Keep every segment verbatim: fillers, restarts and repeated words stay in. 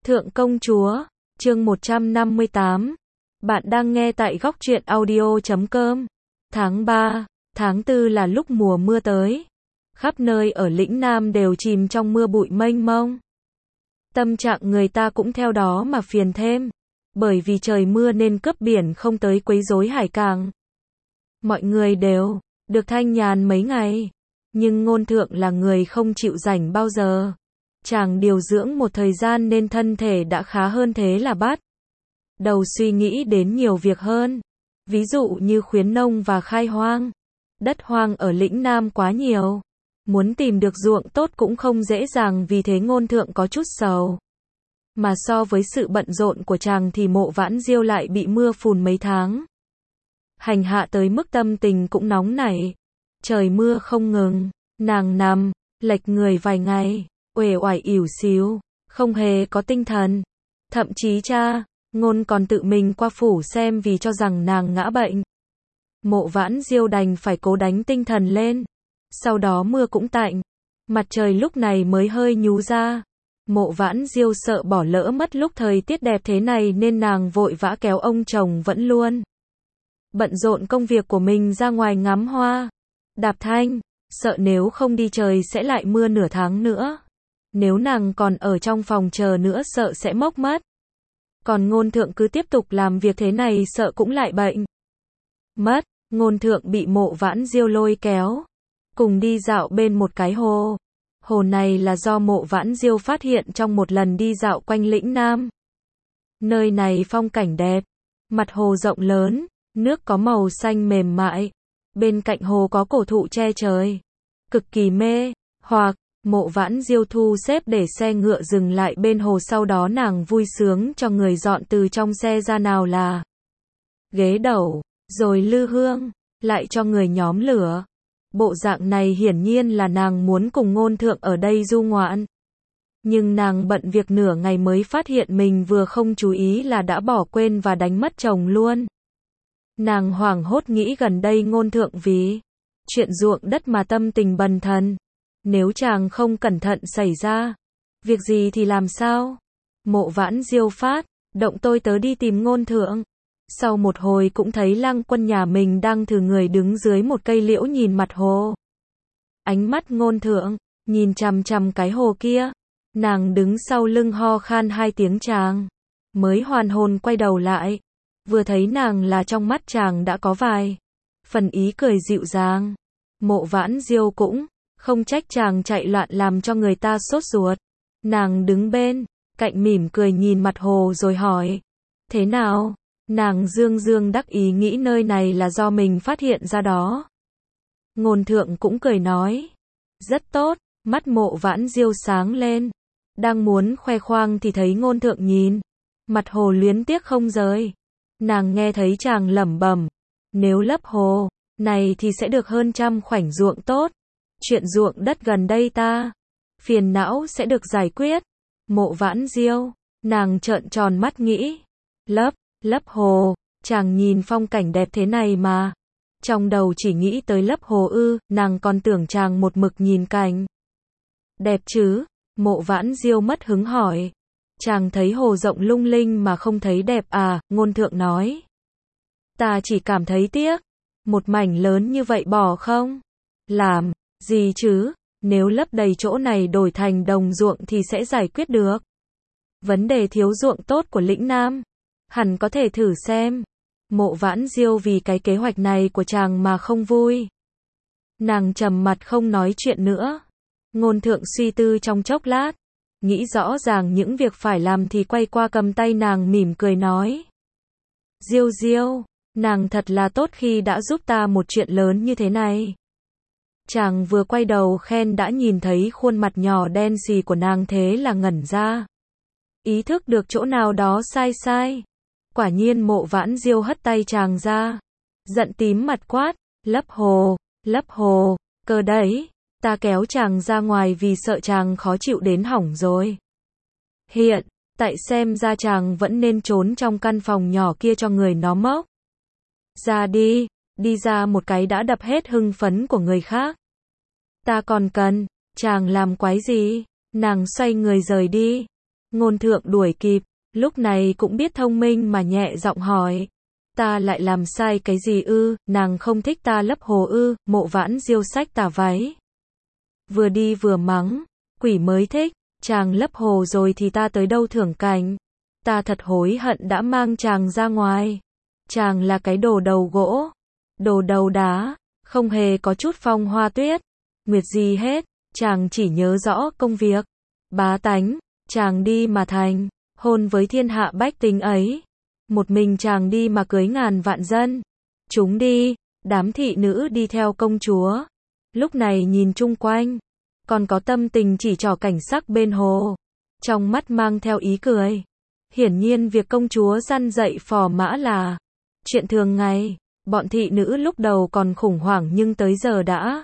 Thượng công chúa, chương một trăm năm mươi tám. Bạn đang nghe tại góc truyện audio chấm com. Tháng ba, tháng tư là lúc mùa mưa tới. Khắp nơi ở lĩnh Nam đều chìm trong mưa bụi mênh mông. Tâm trạng người ta cũng theo đó mà phiền thêm. Bởi vì trời mưa nên cướp biển không tới quấy rối hải cảng. Mọi người đều được thanh nhàn mấy ngày. Nhưng Ngôn Thượng là người không chịu rảnh bao giờ. Chàng điều dưỡng một thời gian nên thân thể đã khá hơn thế là bắt đầu suy nghĩ đến nhiều việc hơn. Ví dụ như khuyến nông và khai hoang. Đất hoang ở lĩnh Nam quá nhiều. Muốn tìm được ruộng tốt cũng không dễ dàng, vì thế Ngôn Thượng có chút sầu. Mà so với sự bận rộn của chàng thì Mộ Vãn Diêu lại bị mưa phùn mấy tháng. Hành hạ tới mức tâm tình cũng nóng nảy. Trời mưa không ngừng, nàng nằm, lệch người vài ngày, uể oải ỉu xìu, không hề có tinh thần. Thậm chí cha, Ngôn còn tự mình qua phủ xem vì cho rằng nàng ngã bệnh. Mộ Vãn Diêu đành phải cố đánh tinh thần lên. Sau đó mưa cũng tạnh, mặt trời lúc này mới hơi nhú ra. Mộ Vãn Diêu sợ bỏ lỡ mất lúc thời tiết đẹp thế này nên nàng vội vã kéo ông chồng vẫn luôn bận rộn công việc của mình ra ngoài ngắm hoa. Đạp Thanh, sợ nếu không đi trời sẽ lại mưa nửa tháng nữa. Nếu nàng còn ở trong phòng chờ nữa sợ sẽ mốc mất. Còn Ngôn Thượng cứ tiếp tục làm việc thế này sợ cũng lại bệnh mất. Ngôn Thượng bị Mộ Vãn Diêu lôi kéo cùng đi dạo bên một cái hồ. Hồ này là do Mộ Vãn Diêu phát hiện trong một lần đi dạo quanh lĩnh Nam. Nơi này phong cảnh đẹp, mặt hồ rộng lớn, nước có màu xanh mềm mại. Bên cạnh hồ có cổ thụ che trời, cực kỳ mê hoặc. Mộ Vãn Diêu thu xếp để xe ngựa dừng lại bên hồ, sau đó nàng vui sướng cho người dọn từ trong xe ra, nào là ghế đẩu, rồi lư hương, lại cho người nhóm lửa. Bộ dạng này hiển nhiên là nàng muốn cùng Ngôn Thượng ở đây du ngoạn. Nhưng nàng bận việc nửa ngày mới phát hiện mình vừa không chú ý là đã bỏ quên và đánh mất chồng luôn. Nàng hoảng hốt nghĩ gần đây Ngôn Thượng vì chuyện ruộng đất mà tâm tình bần thần. Nếu chàng không cẩn thận xảy ra việc gì thì làm sao? Mộ Vãn Diêu phát động tôi tớ đi tìm Ngôn Thượng. Sau một hồi cũng thấy Lang Quân nhà mình đang thử người đứng dưới một cây liễu nhìn mặt hồ. Ánh mắt Ngôn Thượng nhìn chằm chằm cái hồ kia. Nàng đứng sau lưng ho khan hai tiếng, chàng mới hoàn hồn quay đầu lại. Vừa thấy nàng là trong mắt chàng đã có vài phần ý cười dịu dàng. Mộ Vãn Diêu cũng không trách chàng chạy loạn làm cho người ta sốt ruột. Nàng đứng bên cạnh mỉm cười nhìn mặt hồ rồi hỏi: thế nào? Nàng dương dương đắc ý nghĩ nơi này là do mình phát hiện ra đó. Ngôn Thượng cũng cười nói: rất tốt. Mắt Mộ Vãn Diêu sáng lên, đang muốn khoe khoang thì thấy Ngôn Thượng nhìn mặt hồ luyến tiếc không rời. Nàng nghe thấy chàng lẩm bẩm: nếu lấp hồ này thì sẽ được hơn trăm khoảnh ruộng tốt. Chuyện ruộng đất gần đây ta phiền não sẽ được giải quyết. Mộ Vãn Diêu, nàng trợn tròn mắt nghĩ: lấp, lấp hồ, chàng nhìn phong cảnh đẹp thế này mà trong đầu chỉ nghĩ tới lấp hồ ư? Nàng còn tưởng chàng một mực nhìn cảnh đẹp chứ. Mộ Vãn Diêu mất hứng hỏi: chàng thấy hồ rộng lung linh mà không thấy đẹp à? Ngôn Thượng nói: ta chỉ cảm thấy tiếc, một mảnh lớn như vậy bỏ không làm gì chứ. Nếu lấp đầy chỗ này đổi thành đồng ruộng thì sẽ giải quyết được vấn đề thiếu ruộng tốt của lĩnh Nam. Hẳn có thể thử xem. Mộ Vãn Diêu vì cái kế hoạch này của chàng mà không vui. Nàng trầm mặt không nói chuyện nữa. Ngôn Thượng suy tư trong chốc lát, nghĩ rõ ràng những việc phải làm thì quay qua cầm tay nàng mỉm cười nói: Diêu Diêu, nàng thật là tốt khi đã giúp ta một chuyện lớn như thế này. Chàng vừa quay đầu khen đã nhìn thấy khuôn mặt nhỏ đen xì của nàng, thế là ngẩn ra. Ý thức được chỗ nào đó sai sai. Quả nhiên Mộ Vãn Diêu hất tay chàng ra, giận tím mặt quát: lấp hồ, lấp hồ, cơ đấy. Ta kéo chàng ra ngoài vì sợ chàng khó chịu đến hỏng rồi. Hiện tại xem ra chàng vẫn nên trốn trong căn phòng nhỏ kia cho người nó mốc ra đi. Đi ra một cái đã đập hết hưng phấn của người khác. Ta còn cần chàng làm quái gì? Nàng xoay người rời đi. Ngôn thượng đuổi kịp, lúc này cũng biết thông minh mà nhẹ giọng hỏi. Ta lại làm sai cái gì ư, nàng không thích ta lấp hồ ư, Mộ Vãn Diêu xách tà váy. Vừa đi vừa mắng, quỷ mới thích, chàng lấp hồ rồi thì ta tới đâu thưởng cảnh. Ta thật hối hận đã mang chàng ra ngoài. Chàng là cái đồ đầu gỗ, đồ đầu đá, không hề có chút phong hoa tuyết, nguyệt gì hết, chàng chỉ nhớ rõ công việc, bá tánh, chàng đi mà thành, hôn với thiên hạ bách tính ấy. Một mình chàng đi mà cưới ngàn vạn dân. Chúng đi, đám thị nữ đi theo công chúa. Lúc này nhìn chung quanh, còn có tâm tình chỉ trỏ cảnh sắc bên hồ. Trong mắt mang theo ý cười. Hiển nhiên việc công chúa săn dậy phò mã là chuyện thường ngày. Bọn thị nữ lúc đầu còn khủng hoảng nhưng tới giờ đã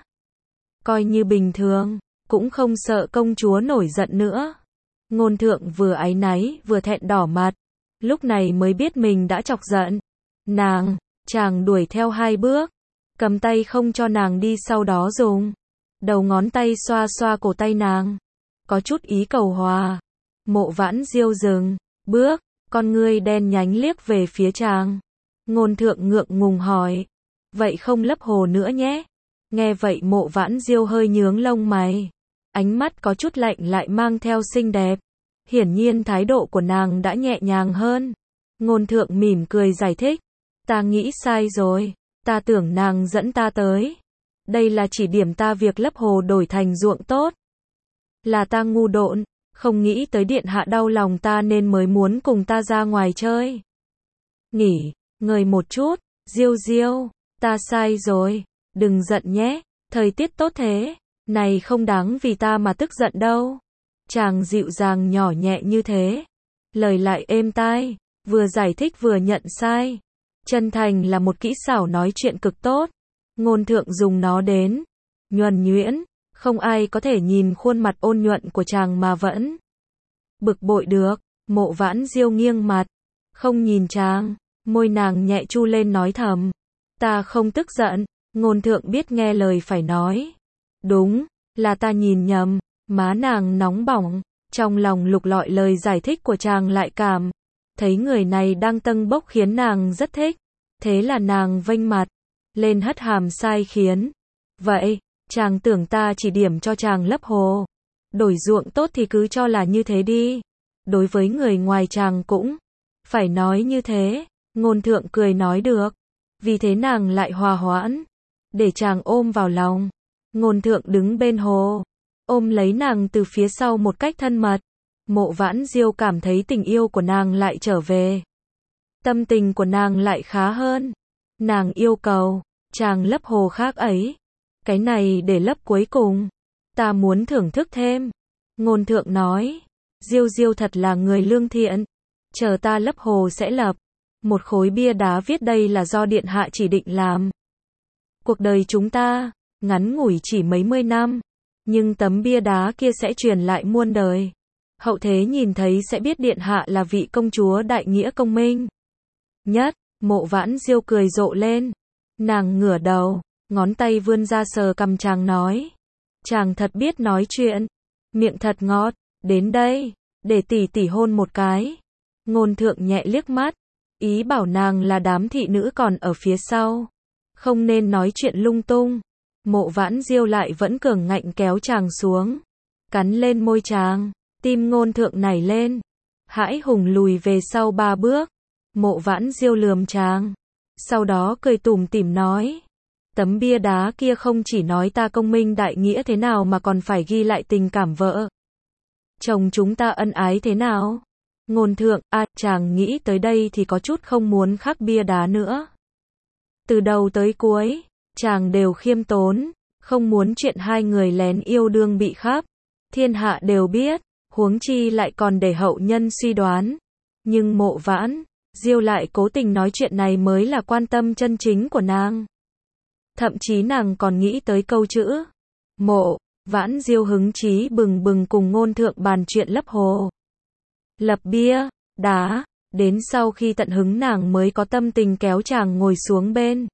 coi như bình thường, cũng không sợ công chúa nổi giận nữa. Ngôn thượng vừa áy náy vừa thẹn đỏ mặt. Lúc này mới biết mình đã chọc giận. Nàng, chàng đuổi theo hai bước, cầm tay không cho nàng đi, sau đó dùng đầu ngón tay xoa xoa cổ tay nàng, có chút ý cầu hòa. Mộ Vãn Diêu dừng bước, con ngươi đen nhánh liếc về phía chàng. Ngôn thượng ngượng ngùng hỏi, vậy không lấp hồ nữa nhé? Nghe vậy Mộ Vãn Diêu hơi nhướng lông mày, ánh mắt có chút lạnh lại mang theo xinh đẹp. Hiển nhiên thái độ của nàng đã nhẹ nhàng hơn. Ngôn thượng mỉm cười giải thích, ta nghĩ sai rồi, ta tưởng nàng dẫn ta tới. Đây là chỉ điểm ta việc lấp hồ đổi thành ruộng tốt. Là ta ngu độn, không nghĩ tới điện hạ đau lòng ta nên mới muốn cùng ta ra ngoài chơi. Nghỉ, ngơi một chút, Diêu Diêu, ta sai rồi, đừng giận nhé, thời tiết tốt thế, này không đáng vì ta mà tức giận đâu. Chàng dịu dàng nhỏ nhẹ như thế, lời lại êm tai, vừa giải thích vừa nhận sai. Chân thành là một kỹ xảo nói chuyện cực tốt. Ngôn thượng dùng nó đến nhuần nhuyễn, không ai có thể nhìn khuôn mặt ôn nhuận của chàng mà vẫn bực bội được. Mộ Vãn Diêu nghiêng mặt, không nhìn chàng, môi nàng nhẹ chu lên nói thầm, ta không tức giận. Ngôn thượng biết nghe lời phải nói, đúng, là ta nhìn nhầm. Má nàng nóng bỏng, trong lòng lục lọi lời giải thích của chàng lại cảm thấy người này đang tâng bốc khiến nàng rất thích. Thế là nàng vênh mặt lên hất hàm sai khiến. Vậy, chàng tưởng ta chỉ điểm cho chàng lấp hồ, đổi ruộng tốt thì cứ cho là như thế đi. Đối với người ngoài chàng cũng phải nói như thế. Ngôn thượng cười nói được. Vì thế nàng lại hòa hoãn, để chàng ôm vào lòng. Ngôn thượng đứng bên hồ, ôm lấy nàng từ phía sau một cách thân mật. Mộ Vãn Diêu cảm thấy tình yêu của nàng lại trở về. Tâm tình của nàng lại khá hơn. Nàng yêu cầu, chàng lấp hồ khác ấy. Cái này để lấp cuối cùng. Ta muốn thưởng thức thêm. Ngôn thượng nói, Diêu Diêu thật là người lương thiện. Chờ ta lấp hồ sẽ lập một khối bia đá viết đây là do điện hạ chỉ định làm. Cuộc đời chúng ta, ngắn ngủi chỉ mấy mươi năm. Nhưng tấm bia đá kia sẽ truyền lại muôn đời. Hậu thế nhìn thấy sẽ biết điện hạ là vị công chúa đại nghĩa công minh nhất. Mộ Vãn Diêu cười rộ lên. Nàng ngửa đầu, ngón tay vươn ra sờ cằm chàng nói. Chàng thật biết nói chuyện, miệng thật ngọt, đến đây, để tỷ tỷ hôn một cái. Ngôn thượng nhẹ liếc mắt, ý bảo nàng là đám thị nữ còn ở phía sau, không nên nói chuyện lung tung. Mộ Vãn Diêu lại vẫn cường ngạnh kéo chàng xuống, cắn lên môi chàng, tim ngôn thượng nảy lên, hãi hùng lùi về sau ba bước. Mộ Vãn Diêu lườm chàng, sau đó cười tủm tỉm nói, tấm bia đá kia không chỉ nói ta công minh đại nghĩa thế nào mà còn phải ghi lại tình cảm vợ chồng chúng ta ân ái thế nào. Ngôn thượng, à, chàng nghĩ tới đây thì có chút không muốn khắc bia đá nữa. Từ đầu tới cuối, chàng đều khiêm tốn, không muốn chuyện hai người lén yêu đương bị khắp thiên hạ đều biết, huống chi lại còn để hậu nhân suy đoán. Nhưng Mộ Vãn Diêu lại cố tình nói chuyện này mới là quan tâm chân chính của nàng. Thậm chí nàng còn nghĩ tới câu chữ. Mộ Vãn Diêu hứng chí bừng bừng cùng ngôn thượng bàn chuyện lấp hồ, lập bia đá. Đến sau khi tận hứng nàng mới có tâm tình kéo chàng ngồi xuống bên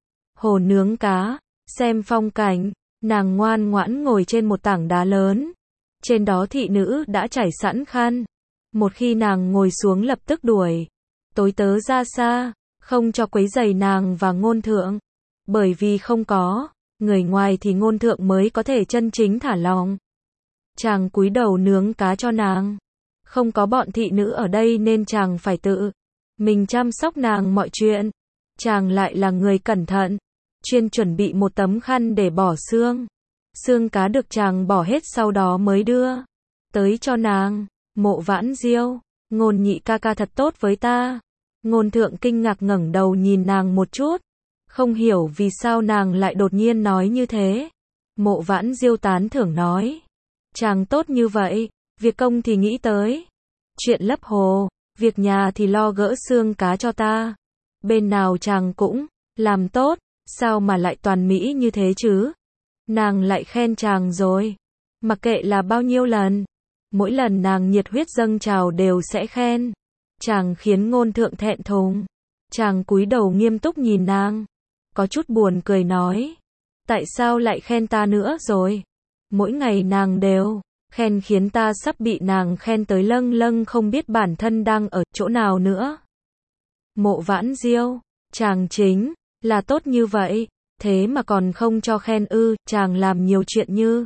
hồ nướng cá, xem phong cảnh. Nàng ngoan ngoãn ngồi trên một tảng đá lớn, trên đó thị nữ đã trải sẵn khăn Một khi nàng ngồi xuống lập tức đuổi tối tớ ra xa, không cho quấy rầy nàng và ngôn thượng. Bởi vì không có người ngoài thì ngôn thượng mới có thể chân chính thả lòng. Chàng cúi đầu nướng cá cho nàng. Không có bọn thị nữ ở đây nên chàng phải tự mình chăm sóc nàng mọi chuyện. Chàng lại là người cẩn thận, chuyên chuẩn bị một tấm khăn để bỏ xương. Xương cá được chàng bỏ hết sau đó mới đưa tới cho nàng. Mộ Vãn Diêu, Ngôn nhị ca ca thật tốt với ta. Ngôn thượng kinh ngạc ngẩng đầu nhìn nàng một chút, không hiểu vì sao nàng lại đột nhiên nói như thế. Mộ Vãn Diêu tán thưởng nói, chàng tốt như vậy, việc công thì nghĩ tới chuyện lấp hồ, việc nhà thì lo gỡ xương cá cho ta. Bên nào chàng cũng làm tốt, sao mà lại toàn mỹ như thế chứ? Nàng lại khen chàng rồi. Mặc kệ là bao nhiêu lần, mỗi lần nàng nhiệt huyết dâng trào đều sẽ khen. Chàng khiến ngôn thượng thẹn thùng. Chàng cúi đầu nghiêm túc nhìn nàng, có chút buồn cười nói, tại sao lại khen ta nữa rồi? Mỗi ngày nàng đều khen khiến ta sắp bị nàng khen tới lâng lâng không biết bản thân đang ở chỗ nào nữa. Mộ Vãn Diêu, chàng chính là tốt như vậy, thế mà còn không cho khen ư? Chàng làm nhiều chuyện như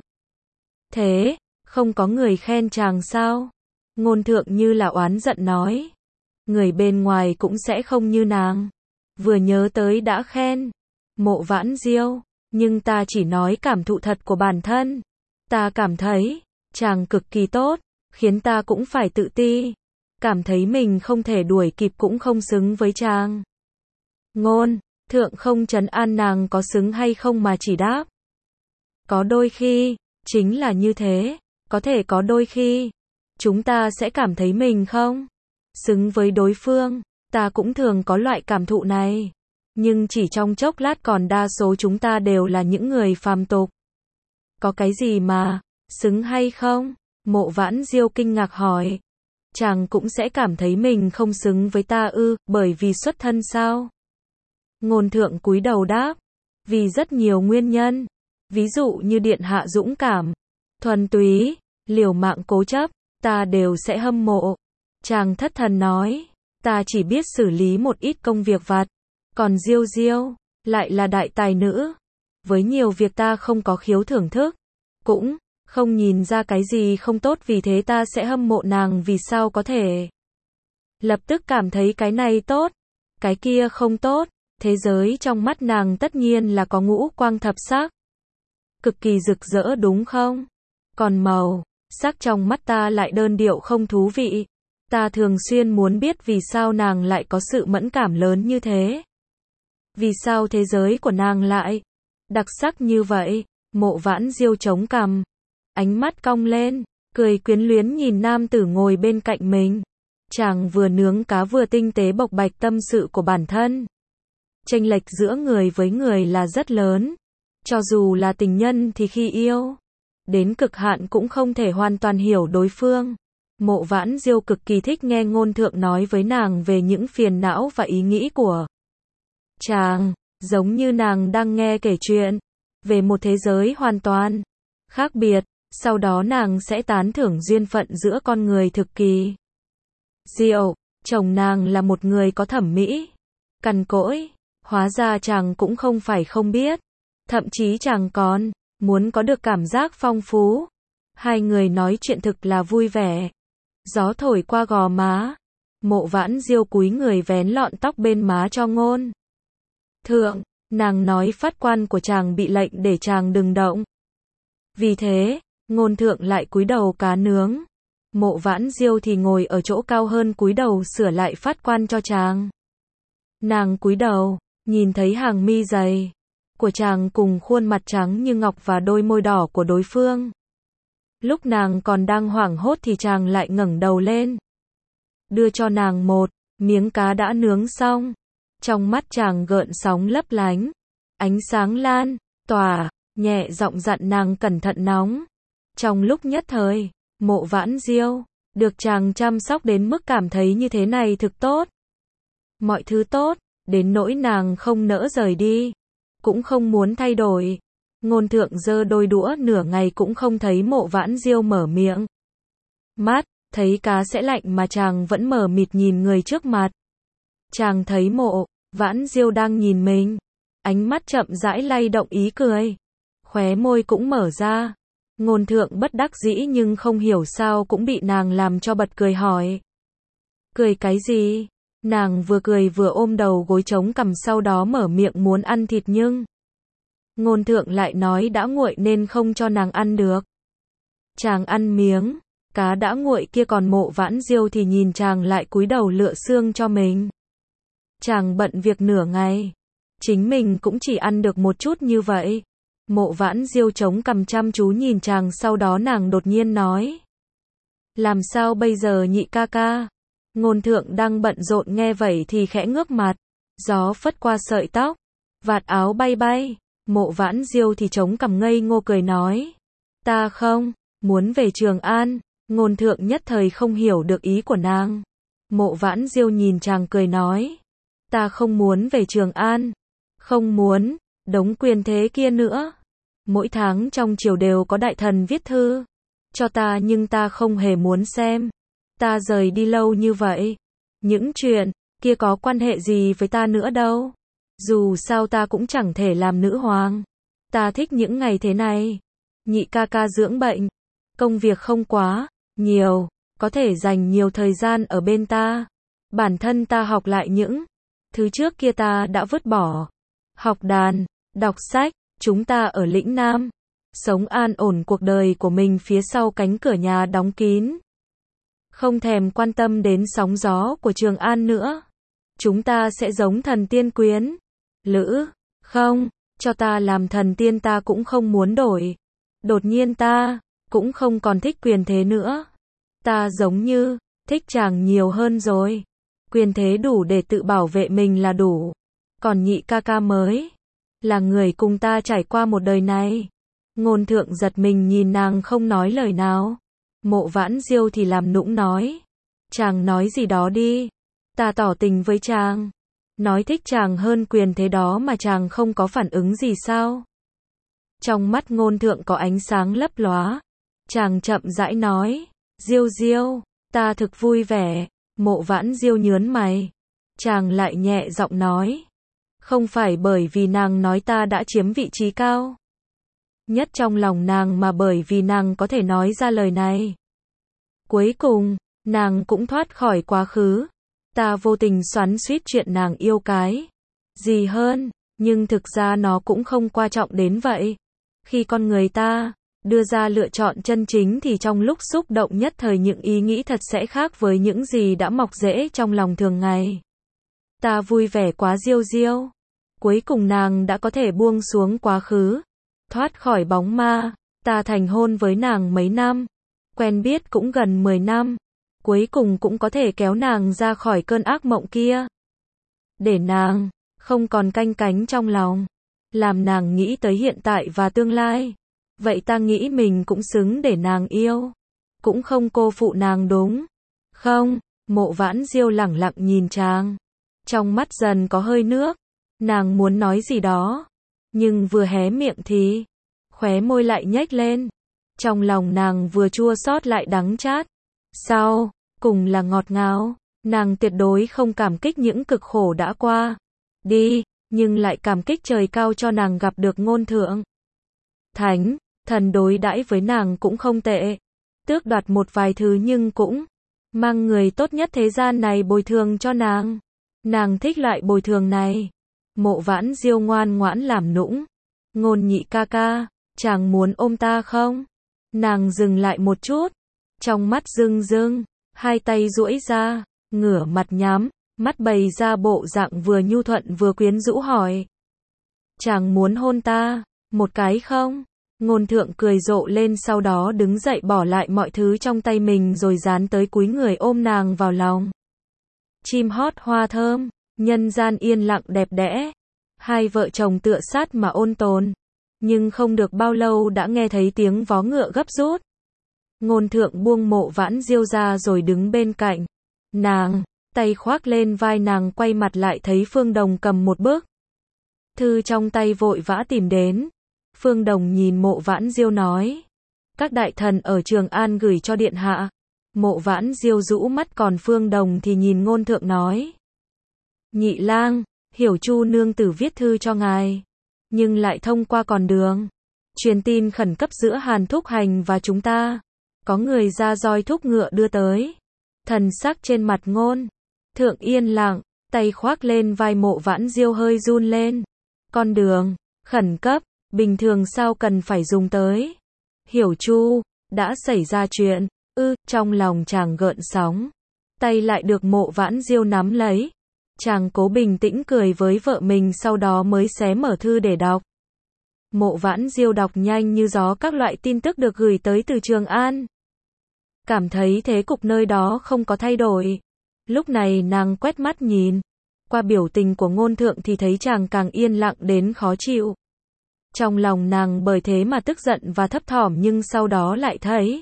thế, không có người khen chàng sao? Ngôn thượng như là oán giận nói, người bên ngoài cũng sẽ không như nàng, vừa nhớ tới đã khen. Mộ Vãn Diêu, nhưng ta chỉ nói cảm thụ thật của bản thân. Ta cảm thấy chàng cực kỳ tốt, khiến ta cũng phải tự ti, cảm thấy mình không thể đuổi kịp cũng không xứng với chàng. Ngôn thượng không trấn an nàng có xứng hay không mà chỉ đáp, có đôi khi chính là như thế, có thể có đôi khi chúng ta sẽ cảm thấy mình không xứng với đối phương. Ta cũng thường có loại cảm thụ này, nhưng chỉ trong chốc lát, còn đa số chúng ta đều là những người phàm tục. Có cái gì mà xứng hay không? Mộ Vãn Diêu kinh ngạc hỏi, chàng cũng sẽ cảm thấy mình không xứng với ta ư? Bởi vì xuất thân sao? Ngôn thượng cúi đầu đáp, vì rất nhiều nguyên nhân, ví dụ như điện hạ dũng cảm, thuần túy, liều mạng cố chấp, ta đều sẽ hâm mộ. Chàng thất thần nói, ta chỉ biết xử lý một ít công việc vặt, còn Diêu Diêu lại là đại tài nữ, với nhiều việc ta không có khiếu thưởng thức, cũng không nhìn ra cái gì không tốt, vì thế ta sẽ hâm mộ nàng. Vì sao có thể lập tức cảm thấy cái này tốt, cái kia không tốt? Thế giới trong mắt nàng tất nhiên là có ngũ quang thập sắc, cực kỳ rực rỡ đúng không? Còn màu sắc trong mắt ta lại đơn điệu không thú vị. Ta thường xuyên muốn biết vì sao nàng lại có sự mẫn cảm lớn như thế. Vì sao thế giới của nàng lại đặc sắc như vậy? Mộ Vãn Diêu chống cằm, ánh mắt cong lên, cười quyến luyến nhìn nam tử ngồi bên cạnh mình. Chàng vừa nướng cá vừa tinh tế bộc bạch tâm sự của bản thân. Chênh lệch giữa người với người là rất lớn. Cho dù là tình nhân thì khi yêu đến cực hạn cũng không thể hoàn toàn hiểu đối phương. Mộ Vãn Diêu cực kỳ thích nghe ngôn thượng nói với nàng về những phiền não và ý nghĩ của chàng, giống như nàng đang nghe kể chuyện về một thế giới hoàn toàn khác biệt. Sau đó nàng sẽ tán thưởng duyên phận giữa con người thực kỳ diệu. Chồng nàng là một người có thẩm mỹ cằn cỗi, hóa ra chàng cũng không phải không biết, thậm chí chàng còn muốn có được cảm giác phong phú. Hai người nói chuyện thực là vui vẻ, gió thổi qua gò má. Mộ Vãn Diêu cúi người vén lọn tóc bên má cho ngôn thượng. Nàng nói phát quan của chàng bị lệnh để chàng đừng động, vì thế ngôn thượng lại cúi đầu cá nướng. Mộ Vãn Diêu thì ngồi ở chỗ cao hơn cúi đầu sửa lại phát quan cho chàng. Nàng cúi đầu, nhìn thấy hàng mi dày của chàng cùng khuôn mặt trắng như ngọc và đôi môi đỏ của đối phương. Lúc nàng còn đang hoảng hốt thì chàng lại ngẩng đầu lên, đưa cho nàng một miếng cá đã nướng xong. Trong mắt chàng gợn sóng lấp lánh, ánh sáng lan tỏa, nhẹ giọng dặn nàng cẩn thận nóng. Trong lúc nhất thời, Mộ Vãn Diêu được chàng chăm sóc đến mức cảm thấy như thế này thực tốt. Mọi thứ tốt, đến nỗi nàng không nỡ rời đi, cũng không muốn thay đổi. Ngôn thượng giơ đôi đũa nửa ngày cũng không thấy Mộ Vãn Diêu mở miệng. Mắt Thấy cá sẽ lạnh mà chàng vẫn mờ mịt nhìn người trước mặt. Chàng thấy Mộ Vãn Diêu đang nhìn mình. Ánh mắt chậm rãi lay động ý cười. Khóe môi cũng mở ra. Ngôn Thượng bất đắc dĩ nhưng không hiểu sao cũng bị nàng làm cho bật cười hỏi. Cười cái gì? Nàng vừa cười vừa ôm đầu gối chống cằm sau đó mở miệng muốn ăn thịt nhưng Ngôn Thượng lại nói đã nguội nên không cho nàng ăn được. Chàng ăn miếng cá đã nguội kia còn Mộ Vãn Diêu thì nhìn chàng lại cúi đầu lựa xương cho mình. Chàng bận việc nửa ngày, chính mình cũng chỉ ăn được một chút như vậy. Mộ Vãn Diêu chống cằm chăm chú nhìn chàng sau đó nàng đột nhiên nói. Làm sao bây giờ nhị ca ca? Ngôn Thượng đang bận rộn nghe vậy thì khẽ ngước mặt. Gió phất qua sợi tóc, vạt áo bay bay. Mộ Vãn Diêu thì chống cằm ngây ngô cười nói. Ta không, muốn về Trường An. Ngôn Thượng nhất thời không hiểu được ý của nàng. Mộ Vãn Diêu nhìn chàng cười nói. Ta không muốn về Trường An. Không muốn, đống quyền thế kia nữa. Mỗi tháng trong triều đều có đại thần viết thư cho ta nhưng ta không hề muốn xem. Ta rời đi lâu như vậy. Những chuyện kia có quan hệ gì với ta nữa đâu. Dù sao ta cũng chẳng thể làm nữ hoàng. Ta thích những ngày thế này. Nhị ca ca dưỡng bệnh. Công việc không quá nhiều. Có thể dành nhiều thời gian ở bên ta. Bản thân ta học lại những thứ trước kia ta đã vứt bỏ. Học đàn, đọc sách. Chúng ta ở lĩnh Nam. Sống an ổn cuộc đời của mình phía sau cánh cửa nhà đóng kín. Không thèm quan tâm đến sóng gió của Trường An nữa. Chúng ta sẽ giống thần tiên quyến lữ. Không, cho ta làm thần tiên ta cũng không muốn đổi. Đột nhiên ta cũng không còn thích quyền thế nữa. Ta giống như thích chàng nhiều hơn rồi. Quyền thế đủ để tự bảo vệ mình là đủ. Còn nhị ca ca mới là người cùng ta trải qua một đời này. Ngôn Thượng giật mình nhìn nàng không nói lời nào. Mộ Vãn Diêu thì làm nũng nói. Chàng nói gì đó đi. Ta tỏ tình với chàng. Nói thích chàng hơn quyền thế đó mà chàng không có phản ứng gì sao? Trong mắt Ngôn Thượng có ánh sáng lấp lóa. Chàng chậm rãi nói. Diêu Diêu, ta thực vui vẻ. Mộ Vãn Diêu nhớn mày. Chàng lại nhẹ giọng nói. Không phải bởi vì nàng nói ta đã chiếm vị trí cao nhất trong lòng nàng mà bởi vì nàng có thể nói ra lời này. Cuối cùng, nàng cũng thoát khỏi quá khứ. Ta vô tình xoắn xuýt chuyện nàng yêu cái gì hơn, nhưng thực ra nó cũng không quan trọng đến vậy. Khi con người ta đưa ra lựa chọn chân chính thì trong lúc xúc động nhất thời những ý nghĩ thật sẽ khác với những gì đã mọc rễ trong lòng thường ngày. Ta vui vẻ quá Diêu Diêu. Cuối cùng nàng đã có thể buông xuống quá khứ, thoát khỏi bóng ma. Ta thành hôn với nàng mấy năm, quen biết cũng gần mười năm. Cuối cùng cũng có thể kéo nàng ra khỏi cơn ác mộng kia. Để nàng không còn canh cánh trong lòng, làm nàng nghĩ tới hiện tại và tương lai. Vậy ta nghĩ mình cũng xứng để nàng yêu, cũng không cô phụ nàng đúng không? Mộ Vãn Diêu lẳng lặng nhìn chàng, trong mắt dần có hơi nước. Nàng muốn nói gì đó, nhưng vừa hé miệng thì khóe môi lại nhếch lên. Trong lòng nàng vừa chua xót lại đắng chát, sau cùng là ngọt ngào. Nàng tuyệt đối không cảm kích những cực khổ đã qua đi, nhưng lại cảm kích trời cao cho nàng gặp được Ngôn Thượng. Thánh thần đối đãi với nàng cũng không tệ, tước đoạt một vài thứ nhưng cũng mang người tốt nhất thế gian này bồi thường cho nàng. Nàng thích loại bồi thường này. Mộ Vãn Diêu ngoan ngoãn làm nũng. Ngôn nhị ca ca, chàng muốn ôm ta không? Nàng dừng lại một chút, trong mắt rưng rưng, hai tay duỗi ra, ngửa mặt nhắm mắt bày ra bộ dạng vừa nhu thuận vừa quyến rũ hỏi. Chàng muốn hôn ta một cái không? Ngôn Thượng cười rộ lên sau đó đứng dậy bỏ lại mọi thứ trong tay mình rồi dán tới cúi người ôm nàng vào lòng. Chim hót hoa thơm, nhân gian yên lặng đẹp đẽ. Hai vợ chồng tựa sát mà ôn tồn, nhưng không được bao lâu đã nghe thấy tiếng vó ngựa gấp rút. Ngôn Thượng buông Mộ Vãn Diêu ra rồi đứng bên cạnh nàng, tay khoác lên vai nàng, quay mặt lại thấy Phương Đồng cầm một bức thư trong tay vội vã tìm đến. Phương Đồng nhìn Mộ Vãn Diêu nói, các đại thần ở Trường An gửi cho điện hạ Mộ Vãn Diêu rũ mắt, còn Phương Đồng thì nhìn Ngôn Thượng nói. Nhị lang, Hiểu Chu nương tử viết thư cho ngài, nhưng lại thông qua con đường truyền tin khẩn cấp giữa Hàn Thúc Hành và chúng ta. Có người ra roi thúc ngựa đưa tới. Thần sắc trên mặt Ngôn Thượng yên lặng, tay khoác lên vai Mộ Vãn Diêu hơi run lên. Con đường khẩn cấp, bình thường sao cần phải dùng tới? Hiểu Chu, đã xảy ra chuyện, ư, trong lòng chàng gợn sóng. Tay lại được Mộ Vãn Diêu nắm lấy. Chàng cố bình tĩnh cười với vợ mình, sau đó mới xé mở thư để đọc. Mộ Vãn Diêu đọc nhanh như gió các loại tin tức được gửi tới từ Trường An. Cảm thấy thế cục nơi đó không có thay đổi. Lúc này nàng quét mắt nhìn qua biểu tình của Ngôn Thượng thì thấy chàng càng yên lặng đến khó chịu. Trong lòng nàng bởi thế mà tức giận và thấp thỏm, nhưng sau đó lại thấy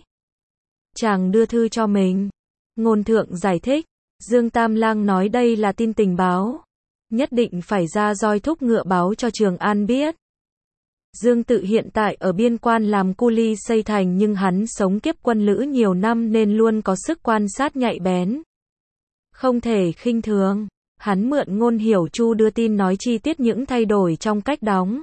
chàng đưa thư cho mình. Ngôn Thượng giải thích, Dương Tam Lang nói đây là tin tình báo, nhất định phải ra roi thúc ngựa báo cho Trường An biết. Dương Tự hiện tại ở biên quan làm cu li xây thành, nhưng hắn sống kiếp quân lữ nhiều năm nên luôn có sức quan sát nhạy bén, không thể khinh thường. Hắn mượn ngôn Hiểu Chu đưa tin nói chi tiết những thay đổi trong cách đóng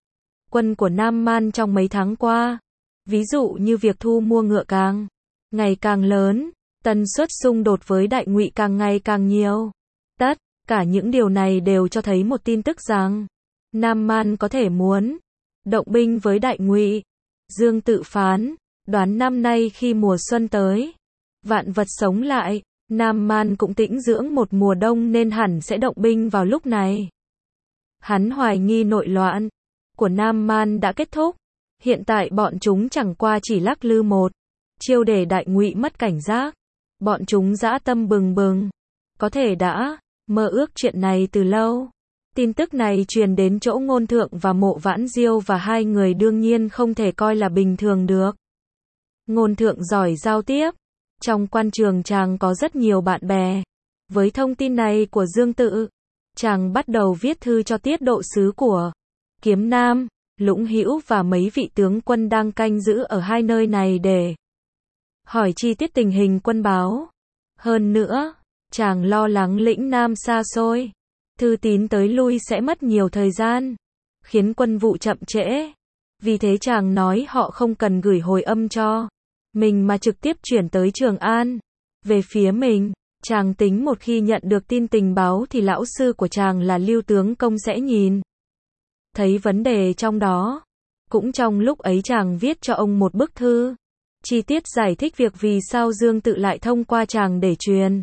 quân của Nam Man trong mấy tháng qua. Ví dụ như việc thu mua ngựa càng ngày càng lớn, tần suất xung đột với Đại Ngụy càng ngày càng nhiều. Tất cả những điều này đều cho thấy một tin tức rằng Nam Man có thể muốn động binh với Đại Ngụy. Dương Tự phán đoán năm nay khi mùa xuân tới, vạn vật sống lại, Nam Man cũng tĩnh dưỡng một mùa đông nên hẳn sẽ động binh vào lúc này. Hắn hoài nghi nội loạn của Nam Man đã kết thúc. Hiện tại bọn chúng chẳng qua chỉ lắc lư một chiêu để Đại Ngụy mất cảnh giác. Bọn chúng dã tâm bừng bừng, có thể đã mơ ước chuyện này từ lâu. Tin tức này truyền đến chỗ Ngôn Thượng và Mộ Vãn Diêu, và hai người đương nhiên không thể coi là bình thường được. Ngôn Thượng giỏi giao tiếp. Trong quan trường chàng có rất nhiều bạn bè. Với thông tin này của Dương Tự, chàng bắt đầu viết thư cho tiết độ sứ của Kiếm Nam, Lũng Hữu và mấy vị tướng quân đang canh giữ ở hai nơi này để hỏi chi tiết tình hình quân báo. Hơn nữa, chàng lo lắng lĩnh Nam xa xôi, thư tín tới lui sẽ mất nhiều thời gian, khiến quân vụ chậm trễ. Vì thế chàng nói họ không cần gửi hồi âm cho mình mà trực tiếp chuyển tới Trường An. Về phía mình, chàng tính một khi nhận được tin tình báo thì lão sư của chàng là Lưu Tướng Công sẽ nhìn thấy vấn đề trong đó. Cũng trong lúc ấy chàng viết cho ông một bức thư chi tiết giải thích việc vì sao Dương Tự lại thông qua chàng để truyền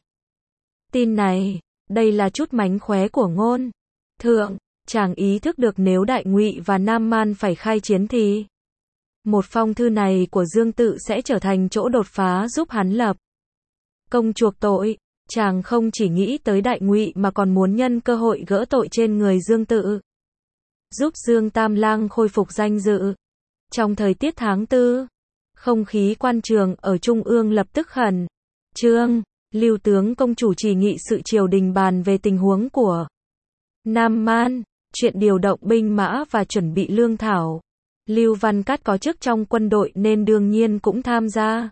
tin này. Đây là chút mánh khóe của Ngôn Thượng. Chàng ý thức được nếu Đại Ngụy và Nam Man phải khai chiến thì một phong thư này của Dương Tự sẽ trở thành chỗ đột phá giúp hắn lập công chuộc tội. Chàng không chỉ nghĩ tới Đại Ngụy mà còn muốn nhân cơ hội gỡ tội trên người Dương Tự, giúp Dương Tam Lang khôi phục danh dự. Trong thời tiết tháng tư, không khí quan trường ở Trung ương lập tức khẩn trương. Lưu Tướng Công chủ trì nghị sự triều đình bàn về tình huống của Nam Man, chuyện điều động binh mã và chuẩn bị lương thảo. Lưu Văn Cát có chức trong quân đội nên đương nhiên cũng tham gia.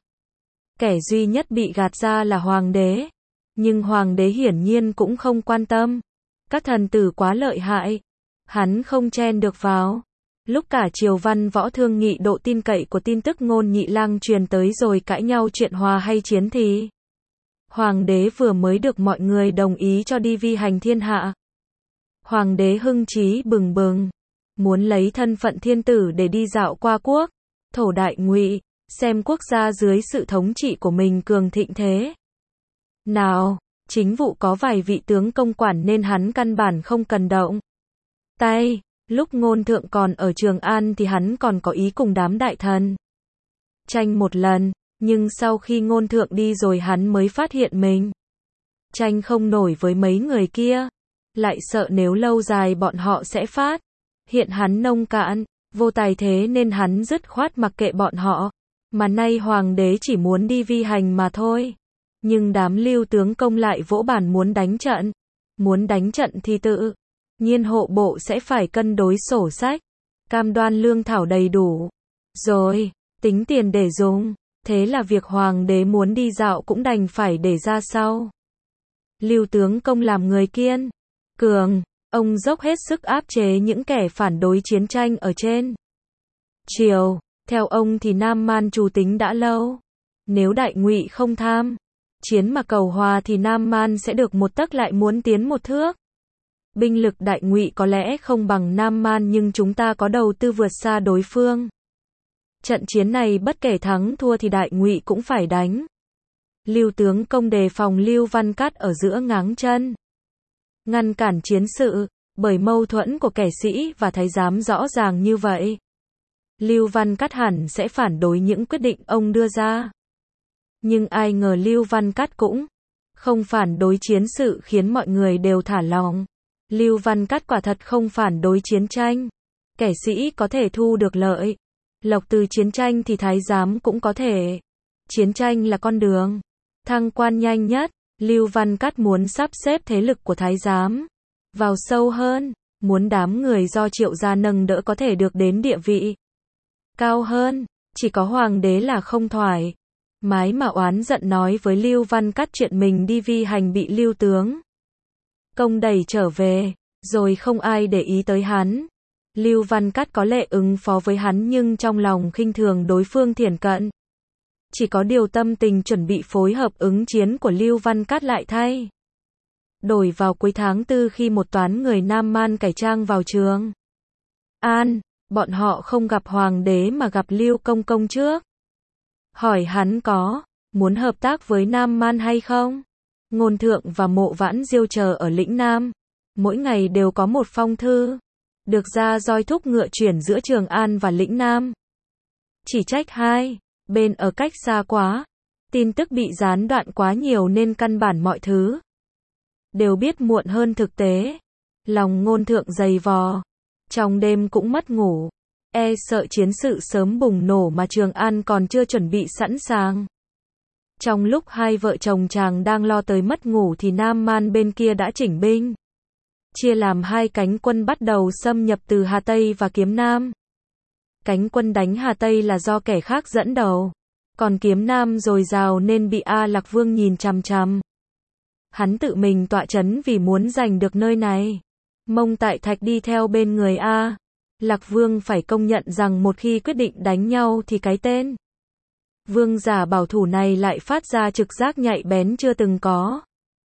Kẻ duy nhất bị gạt ra là Hoàng đế. Nhưng Hoàng đế hiển nhiên cũng không quan tâm. Các thần tử quá lợi hại, hắn không chen được vào. Lúc cả triều văn võ thương nghị độ tin cậy của tin tức Ngôn Nhị Lang truyền tới rồi cãi nhau chuyện hòa hay chiến thì Hoàng đế vừa mới được mọi người đồng ý cho đi vi hành thiên hạ. Hoàng đế hưng trí bừng bừng, muốn lấy thân phận thiên tử để đi dạo qua quốc thổ Đại Ngụy, xem quốc gia dưới sự thống trị của mình cường thịnh thế nào. Chính vụ có vài vị tướng công quản nên hắn căn bản không cần động tay. Lúc Ngôn Thượng còn ở Trường An thì hắn còn có ý cùng đám đại thần tranh một lần, nhưng sau khi Ngôn Thượng đi rồi hắn mới phát hiện mình tranh không nổi với mấy người kia, lại sợ nếu lâu dài bọn họ sẽ phát hiện hắn nông cạn, vô tài thế nên hắn dứt khoát mặc kệ bọn họ. Mà nay Hoàng đế chỉ muốn đi vi hành mà thôi. Nhưng đám Lưu Tướng Công lại vỗ bàn muốn đánh trận. Muốn đánh trận thì tự nhiên hộ bộ sẽ phải cân đối sổ sách, cam đoan lương thảo đầy đủ, rồi tính tiền để dùng. Thế là việc hoàng đế muốn đi dạo cũng đành phải để ra sau. Lưu tướng công làm người kiên cường, ông dốc hết sức áp chế những kẻ phản đối chiến tranh ở trên triều. Theo ông thì Nam Man trù tính đã lâu. Nếu Đại Ngụy không tham chiến mà cầu hòa thì Nam Man sẽ được một tấc lại muốn tiến một thước. Binh lực Đại Ngụy có lẽ không bằng Nam Man nhưng chúng ta có đầu tư vượt xa đối phương. Trận chiến này bất kể thắng thua thì Đại Ngụy cũng phải đánh. Lưu tướng công đề phòng Lưu Văn Cát ở giữa ngáng chân, ngăn cản chiến sự, bởi mâu thuẫn của kẻ sĩ và thái giám rõ ràng như vậy. Lưu Văn Cát hẳn sẽ phản đối những quyết định ông đưa ra. Nhưng ai ngờ Lưu Văn Cát cũng không phản đối chiến sự khiến mọi người đều thả lòng. Lưu Văn Cát quả thật không phản đối chiến tranh. Kẻ sĩ có thể thu được lợi lộc từ chiến tranh thì thái giám cũng có thể. Chiến tranh là con đường thăng quan nhanh nhất. Lưu Văn Cát muốn sắp xếp thế lực của thái giám vào sâu hơn, muốn đám người do Triệu gia nâng đỡ có thể được đến địa vị cao hơn. Chỉ có hoàng đế là không thoải mái mà oán giận nói với Lưu Văn Cát chuyện mình đi vi hành bị Lưu tướng công đẩy trở về, rồi không ai để ý tới hắn. Lưu Văn Cát có lệ ứng phó với hắn nhưng trong lòng khinh thường đối phương thiển cận. Chỉ có điều tâm tình chuẩn bị phối hợp ứng chiến của Lưu Văn Cát lại thay đổi vào cuối tháng tư khi một toán người Nam Man cải trang vào Trường An. Bọn họ không gặp hoàng đế mà gặp Lưu Công Công trước. Hỏi hắn có muốn hợp tác với Nam Man hay không. Ngôn Thượng và Mộ Vãn Diêu chờ ở lĩnh Nam, mỗi ngày đều có một phong thư được ra roi thúc ngựa chuyển giữa Trường An và lĩnh Nam. Chỉ trách hai bên ở cách xa quá, tin tức bị gián đoạn quá nhiều nên căn bản mọi thứ đều biết muộn hơn thực tế. Lòng Ngôn Thượng dày vò, trong đêm cũng mất ngủ, e sợ chiến sự sớm bùng nổ mà Trường An còn chưa chuẩn bị sẵn sàng. Trong lúc hai vợ chồng chàng đang lo tới mất ngủ thì Nam Man bên kia đã chỉnh binh, chia làm hai cánh quân bắt đầu xâm nhập từ Hà Tây và Kiếm Nam. Cánh quân đánh Hà Tây là do kẻ khác dẫn đầu, còn Kiếm Nam dồi dào nên bị A Lạc Vương nhìn chằm chằm. Hắn tự mình tọa chấn vì muốn giành được nơi này. Mông Tại Thạch đi theo bên người A Lạc Vương phải công nhận rằng một khi quyết định đánh nhau thì cái tên vương giả bảo thủ này lại phát ra trực giác nhạy bén chưa từng có.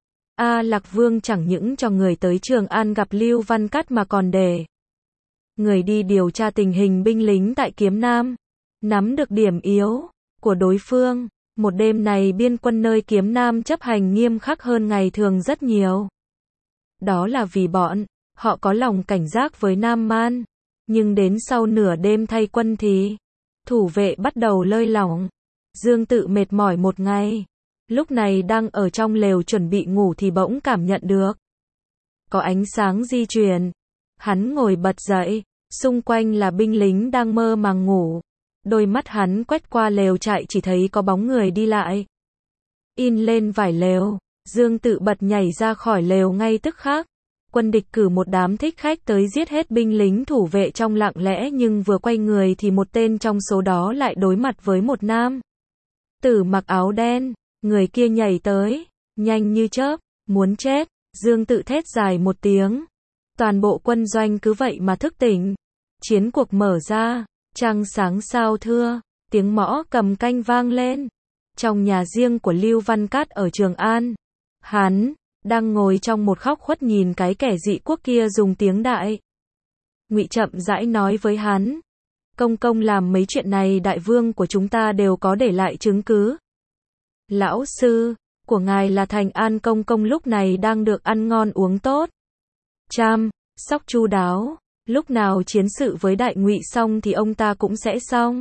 A Lạc Vương chẳng những cho người tới Trường An gặp Lưu Văn Cát mà còn để người đi điều tra tình hình binh lính tại Kiếm Nam, nắm được điểm yếu của đối phương. Một đêm này biên quân nơi Kiếm Nam chấp hành nghiêm khắc hơn ngày thường rất nhiều. Đó là vì bọn họ có lòng cảnh giác với Nam Man. Nhưng đến sau nửa đêm thay quân thì thủ vệ bắt đầu lơi lỏng. Dương Tự mệt mỏi một ngày, lúc này đang ở trong lều chuẩn bị ngủ thì bỗng cảm nhận được có ánh sáng di chuyển. Hắn ngồi bật dậy, xung quanh là binh lính đang mơ màng ngủ. Đôi mắt hắn quét qua lều trại chỉ thấy có bóng người đi lại. In lên vải lều, Dương Tự bật nhảy ra khỏi lều ngay tức khắc. Quân địch cử một đám thích khách tới giết hết binh lính thủ vệ trong lặng lẽ nhưng vừa quay người thì một tên trong số đó lại đối mặt với một nam tử mặc áo đen. Người kia nhảy tới, nhanh như chớp, muốn chết. Dương Tự thét dài một tiếng. Toàn bộ quân doanh cứ vậy mà thức tỉnh. Chiến cuộc mở ra, trăng sáng sao thưa, tiếng mõ cầm canh vang lên. Trong nhà riêng của Lưu Văn Cát ở Trường An, hắn đang ngồi trong một góc khuất nhìn cái kẻ dị quốc kia dùng tiếng Đại Ngụy chậm rãi nói với hắn. Công công làm mấy chuyện này đại vương của chúng ta đều có để lại chứng cứ. Lão sư của ngài là Thành An công công lúc này đang được ăn ngon uống tốt, chăm sóc chu đáo. Lúc nào chiến sự với Đại Ngụy xong thì ông ta cũng sẽ xong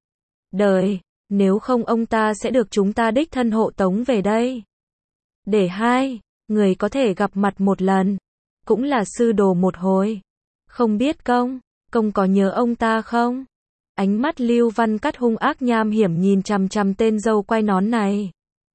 đời, nếu không ông ta sẽ được chúng ta đích thân hộ tống về đây, để hai người có thể gặp mặt một lần, cũng là sư đồ một hồi. Không biết công công có nhớ ông ta không? Ánh mắt Lưu Văn Cát hung ác nham hiểm nhìn chằm chằm tên dâu quai nón này.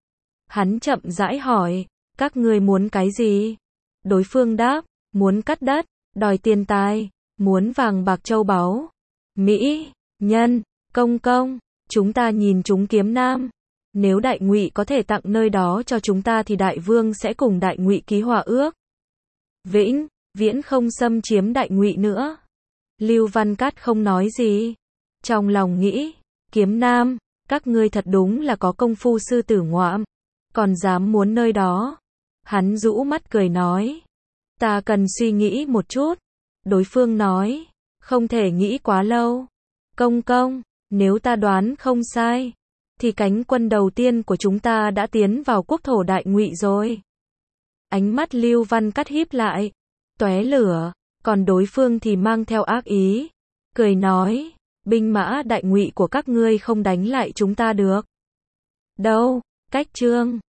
Hắn chậm rãi hỏi, các ngươi muốn cái gì? Đối phương đáp, muốn cắt đất, đòi tiền tài, muốn vàng bạc châu báu, mỹ nhân. Công công, chúng ta nhìn chúng kiếm Nam. Nếu Đại Ngụy có thể tặng nơi đó cho chúng ta thì Đại Vương sẽ cùng Đại Ngụy ký hòa ước. Vĩnh, viễn không xâm chiếm Đại Ngụy nữa. Lưu Văn Cát không nói gì. Trong lòng nghĩ, kiếm Nam, các ngươi thật đúng là có công phu sư tử ngoạm, còn dám muốn nơi đó. Hắn rũ mắt cười nói, ta cần suy nghĩ một chút. Đối phương nói, không thể nghĩ quá lâu. Công công, nếu ta đoán không sai, thì cánh quân đầu tiên của chúng ta đã tiến vào quốc thổ Đại Ngụy rồi. Ánh mắt Lưu Văn Cát híp lại, tóe lửa, còn đối phương thì mang theo ác ý, cười nói, binh mã Đại Ngụy của các ngươi không đánh lại chúng ta được đâu. Cách Trương